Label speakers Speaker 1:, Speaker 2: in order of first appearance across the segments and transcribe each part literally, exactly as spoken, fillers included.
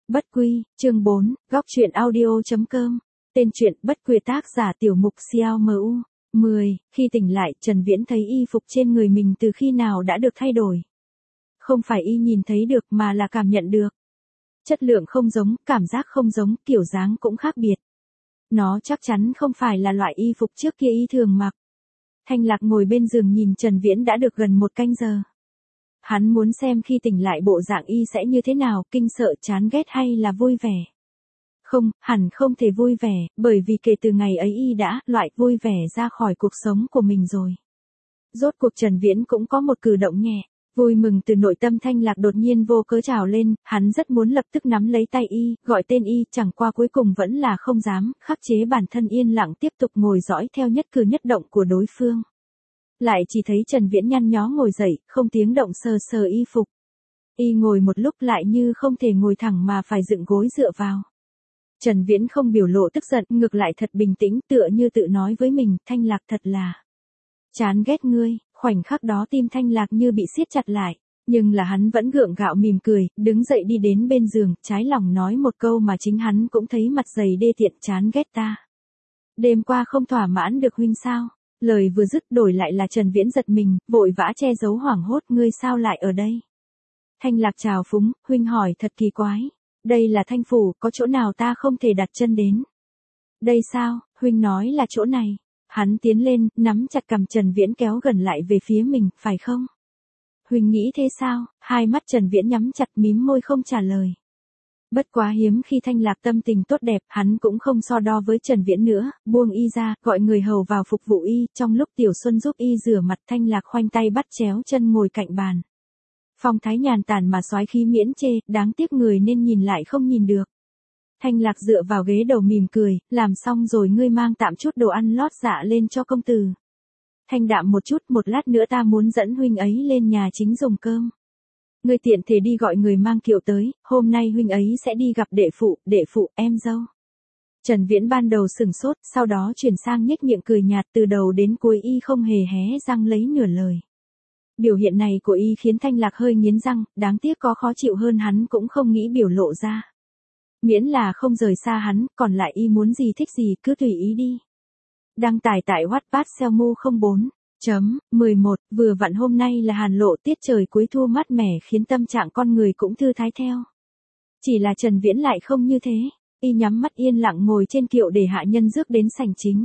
Speaker 1: Bất quy, chương bốn, góc truyện audio.com. Tên truyện Bất quy, tác giả Tiểu Mục Xiao Mu. mười. Khi tỉnh lại, Trần Viễn thấy y phục trên người mình từ khi nào đã được thay đổi. Không phải y nhìn thấy được mà là cảm nhận được. Chất lượng không giống, cảm giác không giống, kiểu dáng cũng khác biệt. Nó chắc chắn không phải là loại y phục trước kia y thường mặc. Thanh Lạc ngồi bên giường nhìn Trần Viễn đã được gần một canh giờ. Hắn muốn xem khi tỉnh lại bộ dạng y sẽ như thế nào, kinh sợ, chán ghét hay là vui vẻ. Không, hẳn không thể vui vẻ, bởi vì kể từ ngày ấy y đã loại vui vẻ ra khỏi cuộc sống của mình rồi. Rốt cuộc Trần Viễn cũng có một cử động nhẹ, vui mừng từ nội tâm Thanh Lạc đột nhiên vô cớ trào lên, hắn rất muốn lập tức nắm lấy tay y, gọi tên y, chẳng qua cuối cùng vẫn là không dám, khắc chế bản thân yên lặng tiếp tục ngồi dõi theo nhất cử nhất động của đối phương. Lại chỉ thấy Trần Viễn nhăn nhó ngồi dậy, không tiếng động sờ sờ y phục. Y ngồi một lúc lại như không thể ngồi thẳng mà phải dựng gối dựa vào. Trần Viễn không biểu lộ tức giận, ngược lại thật bình tĩnh, tựa như tự nói với mình, Thanh Lạc thật là chán ghét ngươi. Khoảnh khắc đó tim Thanh Lạc như bị siết chặt lại, nhưng là hắn vẫn gượng gạo mỉm cười, đứng dậy đi đến bên giường, trái lòng nói một câu mà chính hắn cũng thấy mặt dày đê tiện, chán ghét ta. Đêm qua không thỏa mãn được huynh sao? Lời vừa dứt đổi lại là Trần Viễn giật mình, vội vã che giấu hoảng hốt, ngươi sao lại ở đây? Thanh Lạc chào phúng, huynh hỏi thật kỳ quái. Đây là Thanh Phủ, có chỗ nào ta không thể đặt chân đến? Đây sao, huynh nói là chỗ này. Hắn tiến lên, nắm chặt cằm Trần Viễn kéo gần lại về phía mình, phải không? Huynh nghĩ thế sao? Hai mắt Trần Viễn nhắm chặt mím môi không trả lời. Bất quá hiếm khi Thanh Lạc tâm tình tốt đẹp, hắn cũng không so đo với Trần Viễn nữa, buông y ra, gọi người hầu vào phục vụ y, trong lúc Tiểu Xuân giúp y rửa mặt, Thanh Lạc khoanh tay bắt chéo chân ngồi cạnh bàn. Phong thái nhàn tản mà soái khí miễn chê, đáng tiếc người nên nhìn lại không nhìn được. Thanh Lạc dựa vào ghế đầu mỉm cười, làm xong rồi ngươi mang tạm chút đồ ăn lót dạ lên cho công tử. Thanh đạm một chút, một lát nữa ta muốn dẫn huynh ấy lên nhà chính dùng cơm. Ngươi tiện thể đi gọi người mang kiệu tới, hôm nay huynh ấy sẽ đi gặp đệ phụ, đệ phụ, em dâu. Trần Viễn ban đầu sừng sốt, sau đó chuyển sang nhếch miệng cười nhạt, từ đầu đến cuối y không hề hé răng lấy nửa lời. Biểu hiện này của y khiến Thanh Lạc hơi nghiến răng, đáng tiếc có khó chịu hơn hắn cũng không nghĩ biểu lộ ra. Miễn là không rời xa hắn, còn lại y muốn gì thích gì cứ tùy ý đi. Đăng tải tại Wattpad Xiaomu không bốn chấm mười một, vừa vặn hôm nay là hàn lộ, tiết trời cuối thu mát mẻ khiến tâm trạng con người cũng thư thái theo. Chỉ là Trần Viễn lại không như thế, y nhắm mắt yên lặng ngồi trên kiệu để hạ nhân rước đến sảnh chính.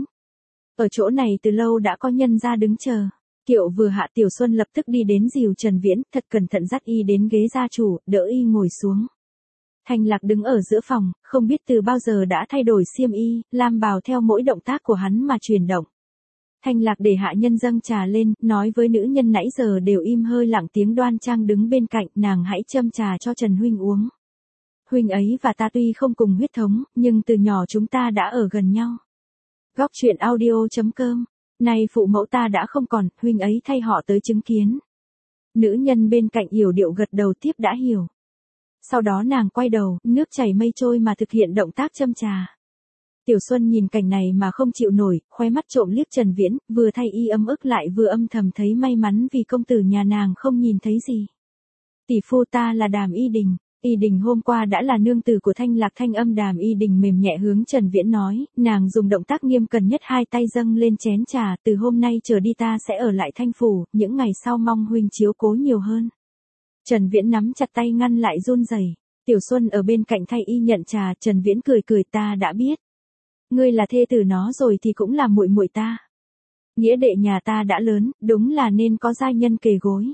Speaker 1: Ở chỗ này từ lâu đã có nhân ra đứng chờ. Kiệu vừa hạ, Tiểu Xuân lập tức đi đến dìu Trần Viễn, thật cẩn thận dắt y đến ghế gia chủ, đỡ y ngồi xuống. Thanh Lạc đứng ở giữa phòng, không biết từ bao giờ đã thay đổi xiêm y, lam bào theo mỗi động tác của hắn mà chuyển động. Thanh Lạc để hạ nhân dâng trà lên, nói với nữ nhân nãy giờ đều im hơi lặng tiếng đoan trang đứng bên cạnh, nàng hãy châm trà cho Trần huynh uống. Huynh ấy và ta tuy không cùng huyết thống, nhưng từ nhỏ chúng ta đã ở gần nhau. Góc truyện audio.com. Nay phụ mẫu ta đã không còn, huynh ấy thay họ tới chứng kiến. Nữ nhân bên cạnh yểu điệu gật đầu tiếp đã hiểu. Sau đó nàng quay đầu, nước chảy mây trôi mà thực hiện động tác châm trà. Tiểu Xuân nhìn cảnh này mà không chịu nổi, khóe mắt trộm liếc Trần Viễn, vừa thay y ấm ức lại vừa âm thầm thấy may mắn vì công tử nhà nàng không nhìn thấy gì. Tỷ phu ta là Đàm Y Đình. Y Đình hôm qua đã là nương tử của Thanh Lạc, thanh âm Đàm Y Đình mềm nhẹ hướng Trần Viễn nói, nàng dùng động tác nghiêm cẩn nhất, hai tay dâng lên chén trà, từ hôm nay trở đi ta sẽ ở lại Thanh Phủ, những ngày sau mong huynh chiếu cố nhiều hơn. Trần Viễn nắm chặt tay ngăn lại run rẩy. Tiểu Xuân ở bên cạnh thay y nhận trà, Trần Viễn cười cười, ta đã biết. Ngươi là thê tử nó rồi thì cũng là muội muội ta. Nghĩa đệ nhà ta đã lớn, đúng là nên có giai nhân kề gối.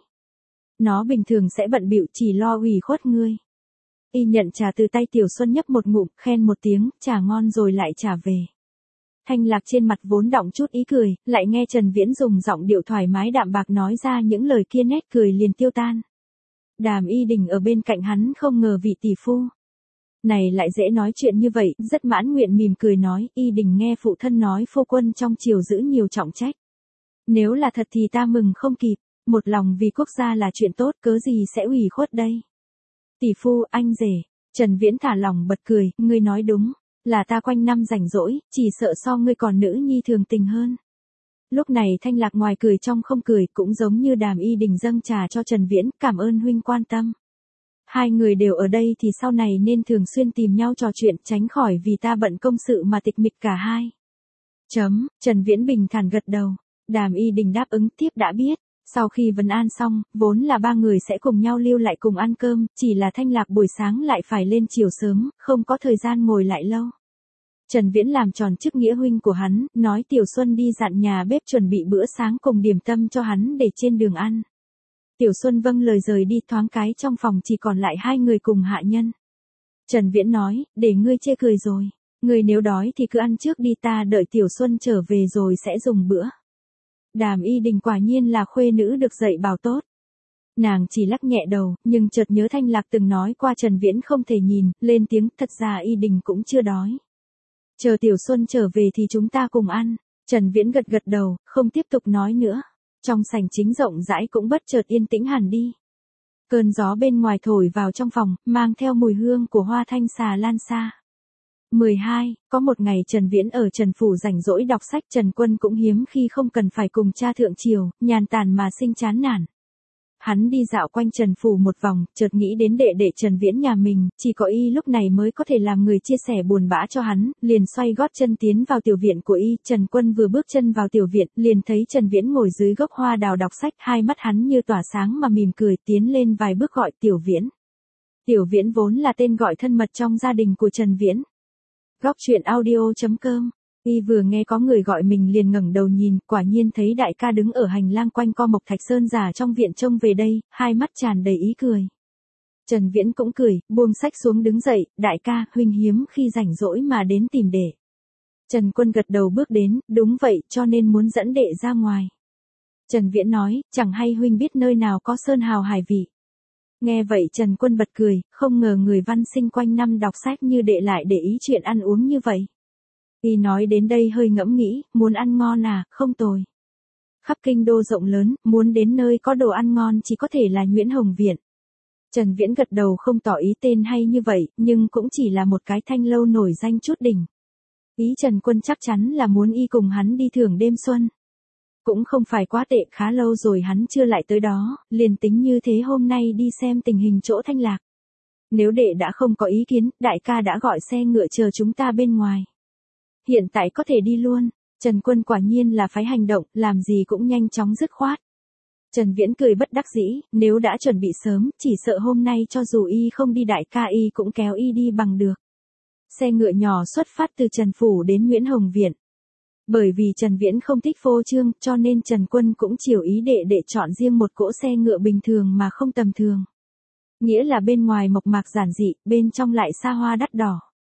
Speaker 1: Nó bình thường sẽ bận bịu chỉ lo ủy khuất ngươi. Y nhận trà từ tay Tiểu Xuân nhấp một ngụm, khen một tiếng, trà ngon rồi lại trả về. Thanh Lạc trên mặt vốn đọng chút ý cười, lại nghe Trần Viễn dùng giọng điệu thoải mái đạm bạc nói ra những lời kia, nét cười liền tiêu tan. Đàm Y Đình ở bên cạnh hắn không ngờ vị tỷ phu này lại dễ nói chuyện như vậy, rất mãn nguyện mỉm cười nói, Y Đình nghe phụ thân nói phu quân trong triều giữ nhiều trọng trách. Nếu là thật thì ta mừng không kịp, một lòng vì quốc gia là chuyện tốt, cớ gì sẽ ủy khuất đây. Tỷ phu, anh rể. Trần Viễn thả lòng bật cười, ngươi nói đúng, là ta quanh năm rảnh rỗi, chỉ sợ so ngươi còn nữ nhi thường tình hơn. Lúc này Thanh Lạc ngoài cười trong không cười, cũng giống như Đàm Y Đình dâng trà cho Trần Viễn, cảm ơn huynh quan tâm. Hai người đều ở đây thì sau này nên thường xuyên tìm nhau trò chuyện, tránh khỏi vì ta bận công sự mà tịch mịch cả hai. Chấm, Trần Viễn bình thản gật đầu. Đàm Y Đình đáp ứng tiếp đã biết. Sau khi vấn an xong, vốn là ba người sẽ cùng nhau lưu lại cùng ăn cơm, chỉ là Thanh Lạc buổi sáng lại phải lên chiều sớm, không có thời gian ngồi lại lâu. Trần Viễn làm tròn chức nghĩa huynh của hắn, nói Tiểu Xuân đi dặn nhà bếp chuẩn bị bữa sáng cùng điểm tâm cho hắn để trên đường ăn. Tiểu Xuân vâng lời rời đi, thoáng cái trong phòng chỉ còn lại hai người cùng hạ nhân. Trần Viễn nói, để ngươi chê cười rồi. Ngươi nếu đói thì cứ ăn trước đi, ta đợi Tiểu Xuân trở về rồi sẽ dùng bữa. Đàm Y Đình quả nhiên là khuê nữ được dạy bảo tốt. Nàng chỉ lắc nhẹ đầu, nhưng chợt nhớ Thanh Lạc từng nói qua Trần Viễn không thể nhìn, lên tiếng, thật ra Y Đình cũng chưa đói. Chờ Tiểu Xuân trở về thì chúng ta cùng ăn. Trần Viễn gật gật đầu, không tiếp tục nói nữa. Trong sảnh chính rộng rãi cũng bất chợt yên tĩnh hẳn đi. Cơn gió bên ngoài thổi vào trong phòng, mang theo mùi hương của hoa thanh xà lan xa. mười hai, có một ngày Trần Viễn ở Trần Phủ rảnh rỗi đọc sách, Trần Quân cũng hiếm khi không cần phải cùng cha thượng triều, nhàn tản mà sinh chán nản. Hắn đi dạo quanh Trần Phủ một vòng, chợt nghĩ đến đệ đệ Trần Viễn nhà mình, chỉ có y lúc này mới có thể làm người chia sẻ buồn bã cho hắn, liền xoay gót chân tiến vào tiểu viện của y. Trần Quân vừa bước chân vào tiểu viện, liền thấy Trần Viễn ngồi dưới gốc hoa đào đọc sách, hai mắt hắn như tỏa sáng mà mỉm cười, tiến lên vài bước gọi Tiểu Viễn. Tiểu Viễn vốn là tên gọi thân mật trong gia đình của Trần Viễn. Góc truyện audio chấm com. Y vừa nghe có người gọi mình liền ngẩng đầu nhìn, quả nhiên thấy đại ca đứng ở hành lang quanh co Mộc Thạch Sơn giả trong viện trông về đây, hai mắt tràn đầy ý cười. Trần Viễn cũng cười, buông sách xuống đứng dậy, đại ca, huynh hiếm khi rảnh rỗi mà đến tìm đệ. Trần Quân gật đầu bước đến, đúng vậy, cho nên muốn dẫn đệ ra ngoài. Trần Viễn nói, chẳng hay huynh biết nơi nào có sơn hào hải vị. Nghe vậy Trần Quân bật cười, không ngờ người văn sinh quanh năm đọc sách như đệ lại để ý chuyện ăn uống như vậy. Y nói đến đây hơi ngẫm nghĩ, muốn ăn ngon à, không tồi. Khắp kinh đô rộng lớn, muốn đến nơi có đồ ăn ngon chỉ có thể là Nguyễn Hồng Viện. Trần Viễn gật đầu không tỏ ý tên hay như vậy, nhưng cũng chỉ là một cái thanh lâu nổi danh chút đỉnh. Ý Trần Quân chắc chắn là muốn y cùng hắn đi thưởng đêm xuân. Cũng không phải quá tệ, khá lâu rồi hắn chưa lại tới đó, liền tính như thế hôm nay đi xem tình hình chỗ Thanh Lạc. Nếu đệ đã không có ý kiến, đại ca đã gọi xe ngựa chờ chúng ta bên ngoài. Hiện tại có thể đi luôn. Trần Quân quả nhiên là phái hành động, làm gì cũng nhanh chóng dứt khoát. Trần Viễn cười bất đắc dĩ, nếu đã chuẩn bị sớm, chỉ sợ hôm nay cho dù y không đi đại ca y cũng kéo y đi bằng được. Xe ngựa nhỏ xuất phát từ Trần Phủ đến Nguyễn Hồng Viện. Bởi vì Trần Viễn không thích phô trương, cho nên Trần Quân cũng chiều ý đệ để chọn riêng một cỗ xe ngựa bình thường mà không tầm thường. Nghĩa là bên ngoài mộc mạc giản dị, bên trong lại xa hoa đắt đỏ.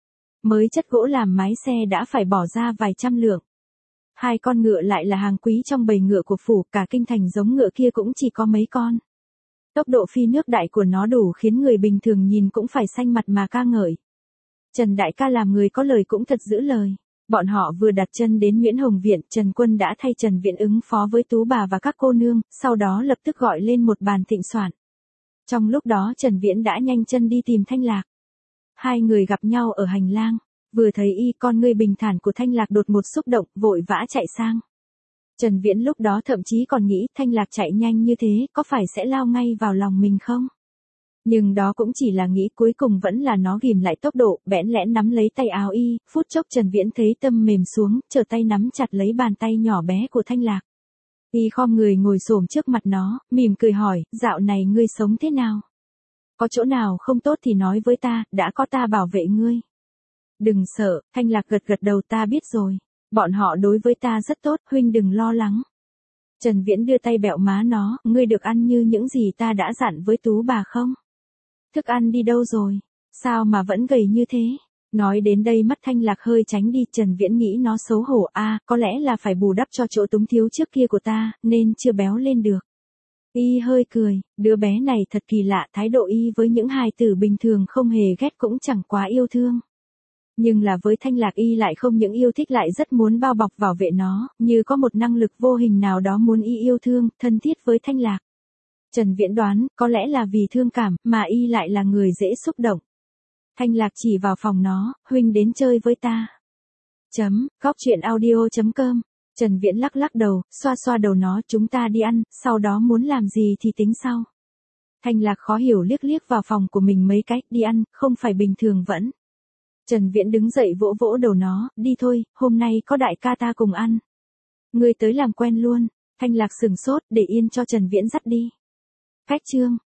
Speaker 1: Mới chất gỗ làm mái xe đã phải bỏ ra vài trăm lượng. Hai con ngựa lại là hàng quý trong bầy ngựa của phủ, cả kinh thành giống ngựa kia cũng chỉ có mấy con. Tốc độ phi nước đại của nó đủ khiến người bình thường nhìn cũng phải xanh mặt mà ca ngợi. Trần đại ca làm người có lời cũng thật giữ lời. Bọn họ vừa đặt chân đến Nguyễn Hồng Viện, Trần Quân đã thay Trần Viễn ứng phó với Tú bà và các cô nương, sau đó lập tức gọi lên một bàn thịnh soạn. Trong lúc đó Trần Viễn đã nhanh chân đi tìm Thanh Lạc. Hai người gặp nhau ở hành lang, vừa thấy y, con ngươi bình thản của Thanh Lạc đột một xúc động, vội vã chạy sang. Trần Viễn lúc đó thậm chí còn nghĩ Thanh Lạc chạy nhanh như thế, có phải sẽ lao ngay vào lòng mình không? Nhưng đó cũng chỉ là nghĩ, cuối cùng vẫn là nó ghìm lại tốc độ, bẽn lẽn nắm lấy tay áo y, phút chốc Trần Viễn thấy tâm mềm xuống, trở tay nắm chặt lấy bàn tay nhỏ bé của Thanh Lạc. Y khom người ngồi xổm trước mặt nó, mỉm cười hỏi, dạo này ngươi sống thế nào? Có chỗ nào không tốt thì nói với ta, đã có ta bảo vệ ngươi. Đừng sợ, Thanh Lạc gật gật đầu, ta biết rồi. Bọn họ đối với ta rất tốt, huynh đừng lo lắng. Trần Viễn đưa tay bẹo má nó, ngươi được ăn như những gì ta đã dặn với Tú bà không? Thức ăn đi đâu rồi? Sao mà vẫn gầy như thế? Nói đến đây mắt Thanh Lạc hơi tránh đi, Trần Viễn nghĩ nó xấu hổ, a, à, có lẽ là phải bù đắp cho chỗ túng thiếu trước kia của ta, nên chưa béo lên được. Y hơi cười, đứa bé này thật kỳ lạ, thái độ y với những hài tử bình thường không hề ghét cũng chẳng quá yêu thương. Nhưng là với Thanh Lạc y lại không những yêu thích lại rất muốn bao bọc bảo vệ nó, như có một năng lực vô hình nào đó muốn y yêu thương, thân thiết với Thanh Lạc. Trần Viễn đoán, có lẽ là vì thương cảm, mà y lại là người dễ xúc động. Thanh Lạc chỉ vào phòng nó, huynh đến chơi với ta. Chấm, góc truyện audio chấm com. Trần Viễn lắc lắc đầu, xoa xoa đầu nó, chúng ta đi ăn, sau đó muốn làm gì thì tính sau. Thanh Lạc khó hiểu liếc liếc vào phòng của mình mấy cái, đi ăn, không phải bình thường vẫn. Trần Viễn đứng dậy vỗ vỗ đầu nó, đi thôi, hôm nay có đại ca ta cùng ăn. Ngươi tới làm quen luôn. Thanh Lạc sừng sốt, để yên cho Trần Viễn dắt đi. Khách trương,